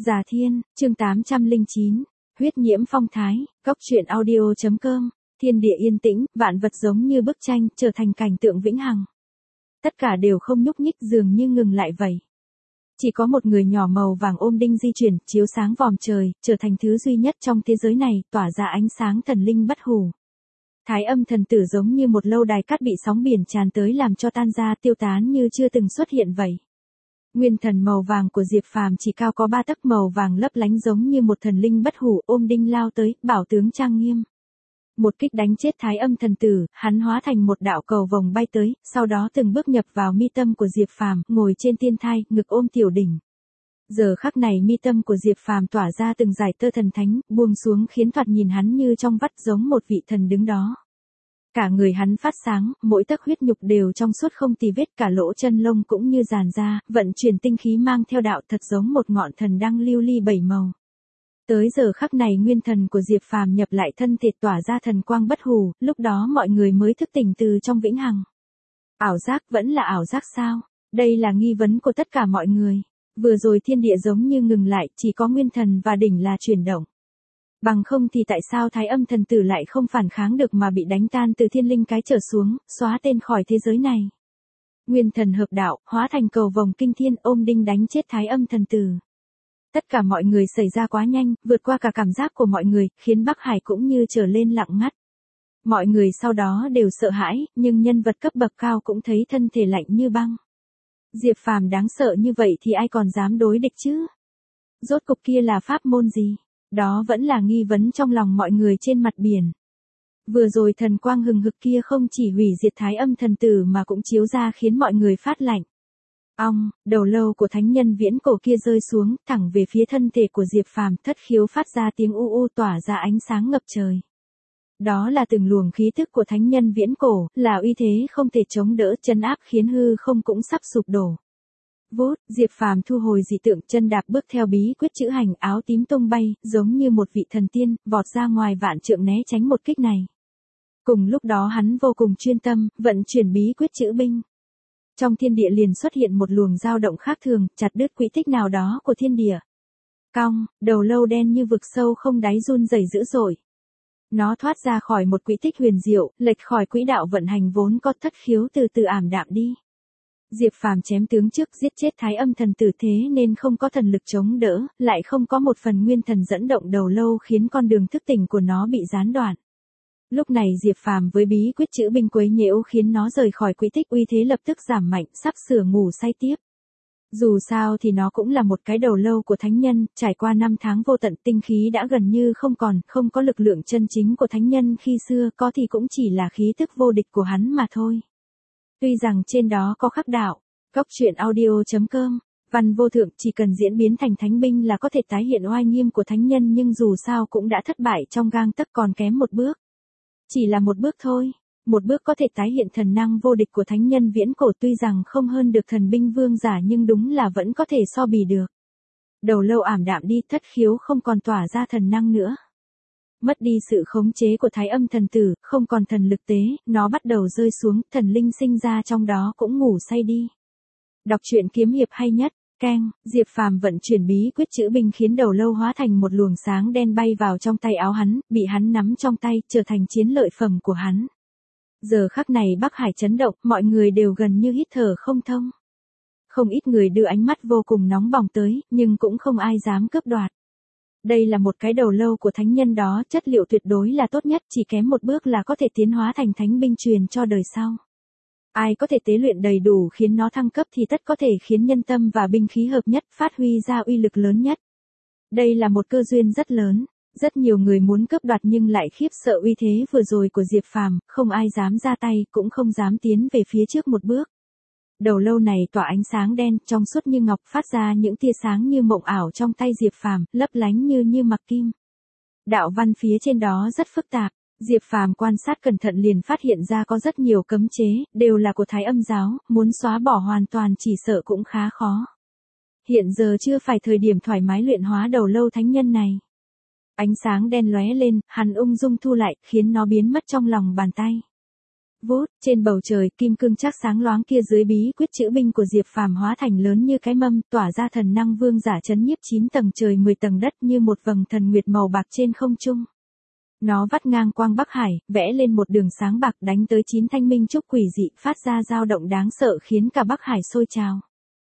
Già Thiên, chương 809, huyết nhiễm phong thái, góc truyện audio.com, thiên địa yên tĩnh, vạn vật giống như bức tranh, trở thành cảnh tượng vĩnh hằng. Tất cả đều không nhúc nhích dường như ngừng lại vậy. Chỉ có một người nhỏ màu vàng ôm đinh di chuyển, chiếu sáng vòm trời, trở thành thứ duy nhất trong thế giới này, tỏa ra ánh sáng thần linh bất hủ. Thái Âm thần tử giống như một lâu đài cát bị sóng biển tràn tới làm cho tan ra tiêu tán như chưa từng xuất hiện vậy. Nguyên thần màu vàng của Diệp Phàm chỉ cao có 3 tấc, màu vàng lấp lánh giống như một thần linh bất hủ, ôm đinh lao tới, bảo tướng trang nghiêm. Một kích đánh chết Thái Âm thần tử, hắn hóa thành một đạo cầu vồng bay tới, sau đó từng bước nhập vào mi tâm của Diệp Phàm, ngồi trên tiên thai, ngực ôm tiểu đỉnh. Giờ khắc này mi tâm của Diệp Phàm tỏa ra từng dải tơ thần thánh, buông xuống khiến thoạt nhìn hắn như trong vắt, giống một vị thần đứng đó. Cả người hắn phát sáng, mỗi tấc huyết nhục đều trong suốt không tì vết, cả lỗ chân lông cũng như giàn ra, vận chuyển tinh khí mang theo đạo, thật giống một ngọn thần đăng lưu ly 7 màu. Tới giờ khắc này nguyên thần của Diệp Phàm nhập lại thân thể, tỏa ra thần quang bất hủ, lúc đó mọi người mới thức tỉnh từ trong vĩnh hằng. Ảo giác, vẫn là ảo giác sao? Đây là nghi vấn của tất cả mọi người. Vừa rồi thiên địa giống như ngừng lại, chỉ có nguyên thần và đỉnh là chuyển động. Bằng không thì tại sao Thái Âm thần tử lại không phản kháng được mà bị đánh tan từ thiên linh cái trở xuống, xóa tên khỏi thế giới này. Nguyên thần hợp đạo, hóa thành cầu vồng kinh thiên, ôm đinh đánh chết Thái Âm thần tử. Tất cả mọi người xảy ra quá nhanh, vượt qua cả cảm giác của mọi người, khiến Bắc Hải cũng như trở lên lặng ngắt. Mọi người sau đó đều sợ hãi, nhưng nhân vật cấp bậc cao cũng thấy thân thể lạnh như băng. Diệp Phàm đáng sợ như vậy thì ai còn dám đối địch chứ? Rốt cục kia là pháp môn gì? Đó vẫn là nghi vấn trong lòng mọi người trên mặt biển. Vừa rồi thần quang hừng hực kia không chỉ hủy diệt Thái Âm thần tử mà cũng chiếu ra khiến mọi người phát lạnh. Đầu lâu của thánh nhân viễn cổ kia rơi xuống, thẳng về phía thân thể của Diệp Phàm, thất khiếu phát ra tiếng u u, tỏa ra ánh sáng ngập trời. Đó là từng luồng khí tức của thánh nhân viễn cổ, là uy thế không thể chống đỡ, chân áp khiến hư không cũng sắp sụp đổ. Vút, Diệp Phàm thu hồi dị tượng, chân đạp bước theo bí quyết chữ hành, áo tím tung bay, giống như một vị thần tiên, vọt ra ngoài vạn trượng né tránh một kích này. Cùng lúc đó hắn vô cùng chuyên tâm, vận chuyển bí quyết chữ binh. Trong thiên địa liền xuất hiện một luồng dao động khác thường, chặt đứt quỹ tích nào đó của thiên địa. Cong, đầu lâu đen như vực sâu không đáy run rẩy dữ dội. Nó thoát ra khỏi một quỹ tích huyền diệu, lệch khỏi quỹ đạo vận hành vốn có, thất khiếu từ từ ảm đạm đi. Diệp Phàm chém tướng trước, giết chết Thái Âm thần tử, thế nên không có thần lực chống đỡ, lại không có một phần nguyên thần dẫn động đầu lâu, khiến con đường thức tỉnh của nó bị gián đoạn. Lúc này Diệp Phàm với bí quyết chữ binh quấy nhiễu khiến nó rời khỏi quỹ tích, uy thế lập tức giảm mạnh, sắp sửa ngủ say tiếp. Dù sao thì nó cũng là một cái đầu lâu của thánh nhân, trải qua 5 tháng vô tận, tinh khí đã gần như không còn, không có lực lượng chân chính của thánh nhân khi xưa, có thì cũng chỉ là khí tức vô địch của hắn mà thôi. Tuy rằng trên đó có khắc đạo, góc truyện audio.com, văn vô thượng, chỉ cần diễn biến thành thánh binh là có thể tái hiện oai nghiêm của thánh nhân, nhưng dù sao cũng đã thất bại trong gang tấc, còn kém một bước. Chỉ là một bước thôi, một bước có thể tái hiện thần năng vô địch của thánh nhân viễn cổ, tuy rằng không hơn được thần binh vương giả nhưng đúng là vẫn có thể so bì được. Đầu lâu ảm đạm đi, thất khiếu không còn tỏa ra thần năng nữa. Mất đi sự khống chế của Thái Âm thần tử, không còn thần lực tế, nó bắt đầu rơi xuống, thần linh sinh ra trong đó cũng ngủ say đi. Đọc truyện kiếm hiệp hay nhất, keng, Diệp Phàm vận chuyển bí quyết chữ binh khiến đầu lâu hóa thành một luồng sáng đen bay vào trong tay áo hắn, bị hắn nắm trong tay, trở thành chiến lợi phẩm của hắn. Giờ khắc này Bắc Hải chấn động, mọi người đều gần như hít thở không thông. Không ít người đưa ánh mắt vô cùng nóng bỏng tới, nhưng cũng không ai dám cướp đoạt. Đây là một cái đầu lâu của thánh nhân đó, chất liệu tuyệt đối là tốt nhất, chỉ kém một bước là có thể tiến hóa thành thánh binh truyền cho đời sau. Ai có thể tế luyện đầy đủ khiến nó thăng cấp thì tất có thể khiến nhân tâm và binh khí hợp nhất, phát huy ra uy lực lớn nhất. Đây là một cơ duyên rất lớn, rất nhiều người muốn cướp đoạt nhưng lại khiếp sợ uy thế vừa rồi của Diệp Phàm, không ai dám ra tay, cũng không dám tiến về phía trước một bước. Đầu lâu này tỏa ánh sáng đen, trong suốt như ngọc, phát ra những tia sáng như mộng ảo trong tay Diệp Phàm, lấp lánh như mặc kim. Đạo văn phía trên đó rất phức tạp, Diệp Phàm quan sát cẩn thận liền phát hiện ra có rất nhiều cấm chế, đều là của Thái Âm giáo, muốn xóa bỏ hoàn toàn chỉ sợ cũng khá khó. Hiện giờ chưa phải thời điểm thoải mái luyện hóa đầu lâu thánh nhân này. Ánh sáng đen lóe lên, hắn ung dung thu lại, khiến nó biến mất trong lòng bàn tay. Vút, trên bầu trời, kim cương trác sáng loáng kia dưới bí quyết chữ binh của Diệp Phàm hóa thành lớn như cái mâm, tỏa ra thần năng vương giả chấn nhiếp 9 tầng trời 10 tầng đất như một vầng thần nguyệt màu bạc trên không trung. Nó vắt ngang quang Bắc Hải, vẽ lên một đường sáng bạc đánh tới 9 thanh minh trúc quỷ dị, phát ra dao động đáng sợ khiến cả Bắc Hải sôi trào.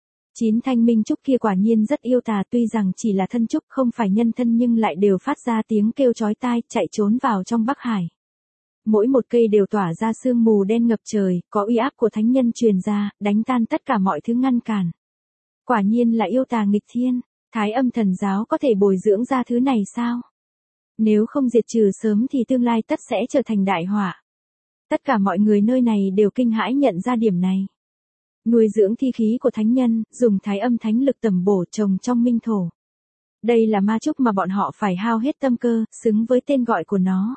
9 thanh minh trúc kia quả nhiên rất yêu tà, tuy rằng chỉ là thân trúc không phải nhân thân nhưng lại đều phát ra tiếng kêu chói tai, chạy trốn vào trong Bắc Hải. Mỗi một cây đều tỏa ra sương mù đen ngập trời, có uy áp của thánh nhân truyền ra, đánh tan tất cả mọi thứ ngăn cản. Quả nhiên là yêu tà nghịch thiên, Thái Âm thần giáo có thể bồi dưỡng ra thứ này sao? Nếu không diệt trừ sớm thì tương lai tất sẽ trở thành đại họa. Tất cả mọi người nơi này đều kinh hãi nhận ra điểm này. Nuôi dưỡng thi khí của thánh nhân, dùng Thái Âm thánh lực tầm bổ trồng trong minh thổ. Đây là ma trúc mà bọn họ phải hao hết tâm cơ, xứng với tên gọi của nó.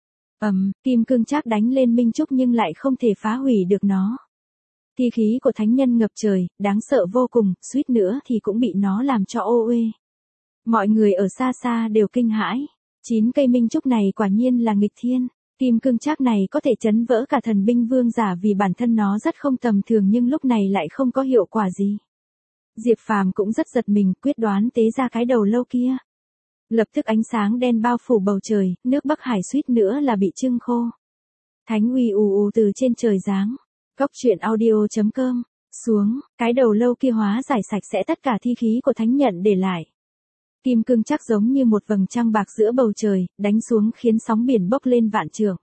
Kim cương trác đánh lên minh trúc nhưng lại không thể phá hủy được nó. Thi khí của thánh nhân ngập trời, đáng sợ vô cùng, suýt nữa thì cũng bị nó làm cho ô uê. Mọi người ở xa xa đều kinh hãi. 9 cây minh trúc này quả nhiên là nghịch thiên. Kim cương trác này có thể chấn vỡ cả thần binh vương giả vì bản thân nó rất không tầm thường nhưng lúc này lại không có hiệu quả gì. Diệp Phàm cũng rất giật mình, quyết đoán tế ra cái đầu lâu kia. Lập tức ánh sáng đen bao phủ bầu trời, nước Bắc Hải suýt nữa là bị trưng khô. Thánh uy ù ù từ trên trời giáng. Góc truyện audio.com. Xuống, cái đầu lâu kia hóa giải sạch sẽ tất cả thi khí của thánh nhận để lại. Kim cương trác giống như một vầng trăng bạc giữa bầu trời, đánh xuống khiến sóng biển bốc lên vạn trượng.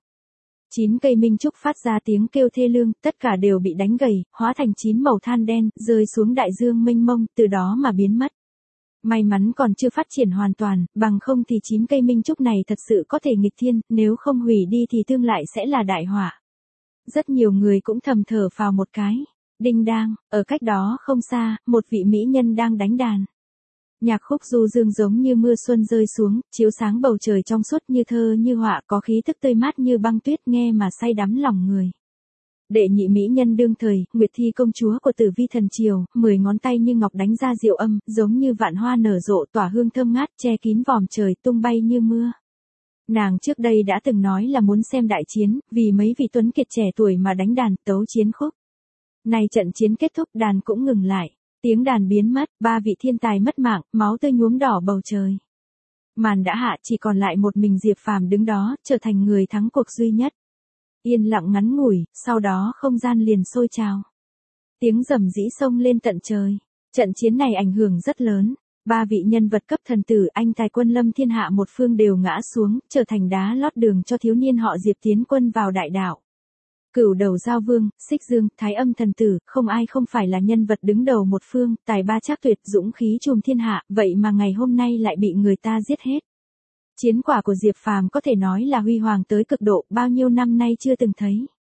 9 cây minh trúc phát ra tiếng kêu thê lương, tất cả đều bị đánh gầy, hóa thành 9 màu than đen, rơi xuống đại dương mênh mông, từ đó mà biến mất. May mắn còn chưa phát triển hoàn toàn, bằng không thì 9 cây minh trúc này thật sự có thể nghịch thiên, nếu không hủy đi thì tương lại sẽ là đại họa. Rất nhiều người cũng thầm thở phào một cái. Đinh đang, ở cách đó không xa, một vị mỹ nhân đang đánh đàn. Nhạc khúc du dương giống như mưa xuân rơi xuống, chiếu sáng bầu trời trong suốt như thơ như họa, có khí tức tươi mát như băng tuyết, nghe mà say đắm lòng người. Đệ nhị mỹ nhân đương thời, Nguyệt Thi công chúa của Tử Vi thần triều, 10 ngón tay như ngọc đánh ra diệu âm, giống như vạn hoa nở rộ tỏa hương thơm ngát, che kín vòm trời, tung bay như mưa. Nàng trước đây đã từng nói là muốn xem đại chiến, vì mấy vị tuấn kiệt trẻ tuổi mà đánh đàn, tấu chiến khúc. Này trận chiến kết thúc, đàn cũng ngừng lại. Tiếng đàn biến mất, 3 vị thiên tài mất mạng, máu tươi nhuốm đỏ bầu trời. Màn đã hạ, chỉ còn lại một mình Diệp Phàm đứng đó, trở thành người thắng cuộc duy nhất. Yên lặng ngắn ngủi, sau đó không gian liền sôi trào. Tiếng rầm rĩ xông lên tận trời. Trận chiến này ảnh hưởng rất lớn. 3 vị nhân vật cấp thần tử anh tài quân lâm thiên hạ một phương đều ngã xuống, trở thành đá lót đường cho thiếu niên họ Diệp tiến quân vào đại đạo. Cửu đầu giao vương, Xích Dương, Thái Âm thần tử, không ai không phải là nhân vật đứng đầu một phương, tài ba trác tuyệt, dũng khí trùm thiên hạ, vậy mà ngày hôm nay lại bị người ta giết hết. Chiến quả của Diệp Phàm có thể nói là huy hoàng tới cực độ, bao nhiêu năm nay chưa từng thấy.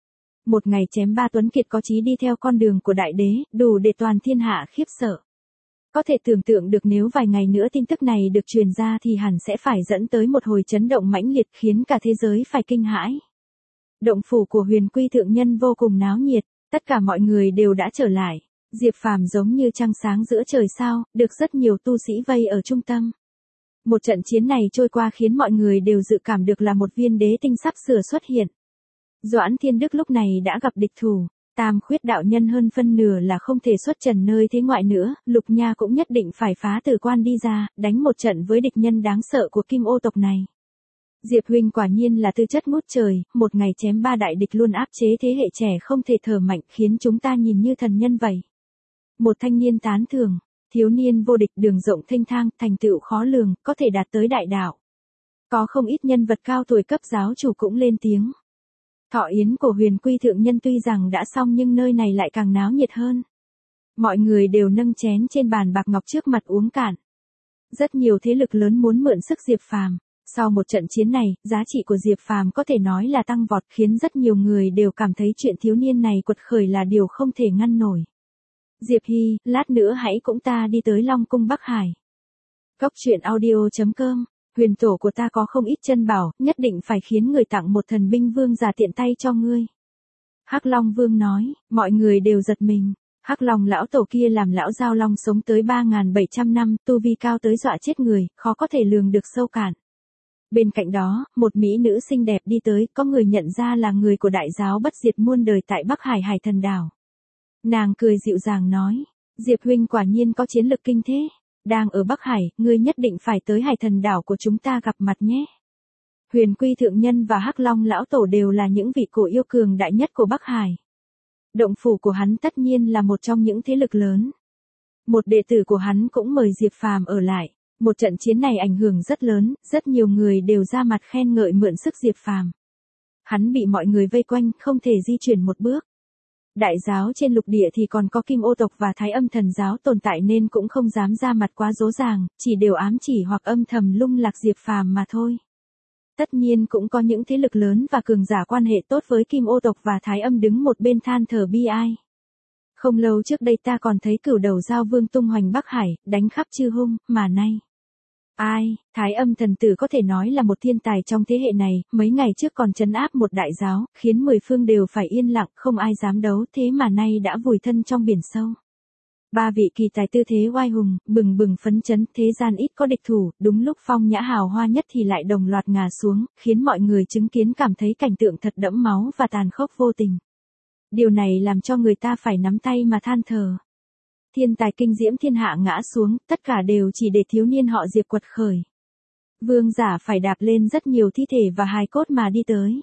Một ngày chém 3 tuấn kiệt có chí đi theo con đường của đại đế, đủ để toàn thiên hạ khiếp sợ. Có thể tưởng tượng được nếu vài ngày nữa tin tức này được truyền ra thì hẳn sẽ phải dẫn tới một hồi chấn động mãnh liệt khiến cả thế giới phải kinh hãi. Động phủ của Huyền Quy thượng nhân vô cùng náo nhiệt, tất cả mọi người đều đã trở lại. Diệp Phàm giống như trăng sáng giữa trời sao, được rất nhiều tu sĩ vây ở trung tâm. Một trận chiến này trôi qua khiến mọi người đều dự cảm được là một viên đế tinh sắp sửa xuất hiện. Doãn Thiên Đức lúc này đã gặp địch thủ, Tam Khuyết đạo nhân hơn phân nửa là không thể xuất trần nơi thế ngoại nữa, Lục Nha cũng nhất định phải phá tử quan đi ra, đánh một trận với địch nhân đáng sợ của Kim Ô tộc này. Diệp huynh quả nhiên là tư chất ngút trời, một ngày chém 3 đại địch luôn áp chế thế hệ trẻ không thể thở mạnh, khiến chúng ta nhìn như thần nhân vậy. Một thanh niên tán thưởng, thiếu niên vô địch, đường rộng thênh thang, thành tựu khó lường, có thể đạt tới đại đạo. Có không ít nhân vật cao tuổi cấp giáo chủ cũng lên tiếng. Thọ yến của Huyền Quy thượng nhân tuy rằng đã xong nhưng nơi này lại càng náo nhiệt hơn. Mọi người đều nâng chén trên bàn bạc ngọc trước mặt uống cạn. Rất nhiều thế lực lớn muốn mượn sức Diệp Phàm. Sau một trận chiến này, giá trị của Diệp Phàm có thể nói là tăng vọt, khiến rất nhiều người đều cảm thấy chuyện thiếu niên này quật khởi là điều không thể ngăn nổi. Diệp Hy, lát nữa hãy cùng ta đi tới Long Cung Bắc Hải. Góc truyện audio.com. Huyền tổ của ta có không ít chân bảo, nhất định phải khiến người tặng một thần binh vương giả tiện tay cho ngươi. Hắc Long Vương nói, mọi người đều giật mình. Hắc Long lão tổ kia làm lão giao long sống tới 3.700 năm, tu vi cao tới dọa chết người, khó có thể lường được sâu cạn. Bên cạnh đó, một mỹ nữ xinh đẹp đi tới, có người nhận ra là người của đại giáo bất diệt muôn đời tại Bắc Hải Hải Thần Đảo. Nàng cười dịu dàng nói, Diệp huynh quả nhiên có chiến lực kinh thế. Đang ở Bắc Hải, ngươi nhất định phải tới Hải Thần Đảo của chúng ta gặp mặt nhé. Huyền Quy Thượng Nhân và Hắc Long Lão Tổ đều là những vị cổ yêu cường đại nhất của Bắc Hải. Động phủ của hắn tất nhiên là một trong những thế lực lớn. Một đệ tử của hắn cũng mời Diệp Phàm ở lại. Một trận chiến này ảnh hưởng rất lớn, rất nhiều người đều ra mặt khen ngợi mượn sức Diệp Phàm. Hắn bị mọi người vây quanh, không thể di chuyển một bước. Đại giáo trên lục địa thì còn có Kim Ô tộc và Thái Âm Thần giáo tồn tại nên cũng không dám ra mặt quá dỗ dàng, chỉ đều ám chỉ hoặc âm thầm lung lạc Diệp Phàm mà thôi. Tất nhiên cũng có những thế lực lớn và cường giả quan hệ tốt với Kim Ô tộc và Thái Âm đứng một bên than thở bi ai. Không lâu trước đây ta còn thấy Cửu Đầu Giao Vương tung hoành Bắc Hải, đánh khắp chư hung, mà nay. Ai, Thái Âm thần tử có thể nói là một thiên tài trong thế hệ này, mấy ngày trước còn trấn áp một đại giáo, khiến 10 phương đều phải yên lặng, không ai dám đấu, thế mà nay đã vùi thân trong biển sâu. Ba vị kỳ tài tư thế oai hùng, bừng bừng phấn chấn, thế gian ít có địch thủ, đúng lúc phong nhã hào hoa nhất thì lại đồng loạt ngã xuống, khiến mọi người chứng kiến cảm thấy cảnh tượng thật đẫm máu và tàn khốc vô tình. Điều này làm cho người ta phải nắm tay mà than thở. Thiên tài kinh diễm thiên hạ ngã xuống, tất cả đều chỉ để thiếu niên họ Diệp quật khởi. Vương giả phải đạp lên rất nhiều thi thể và hài cốt mà đi tới.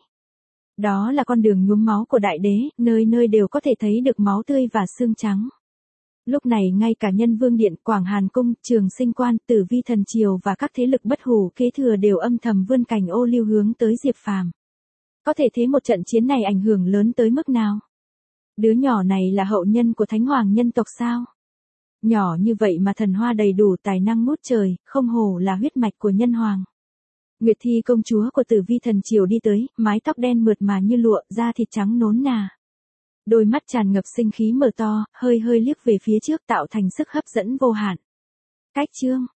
Đó là con đường nhuốm máu của đại đế, nơi nơi đều có thể thấy được máu tươi và xương trắng. Lúc này ngay cả Nhân Vương Điện, Quảng Hàn Cung, Trường Sinh Quan, Tử Vi Thần Triều và các thế lực bất hủ kế thừa đều âm thầm vươn cành ô liu hướng tới Diệp Phàm. Có thể thấy một trận chiến này ảnh hưởng lớn tới mức nào. Đứa nhỏ này là hậu nhân của Thánh Hoàng nhân tộc sao? Nhỏ như vậy mà thần hoa đầy đủ tài năng ngút trời, không hổ là huyết mạch của nhân hoàng. Nguyệt Thi công chúa của Tử Vi Thần Triều đi tới, mái tóc đen mượt mà như lụa, da thịt trắng nốn nà. Đôi mắt tràn ngập sinh khí mở to, hơi hơi liếc về phía trước tạo thành sức hấp dẫn vô hạn. Cách chương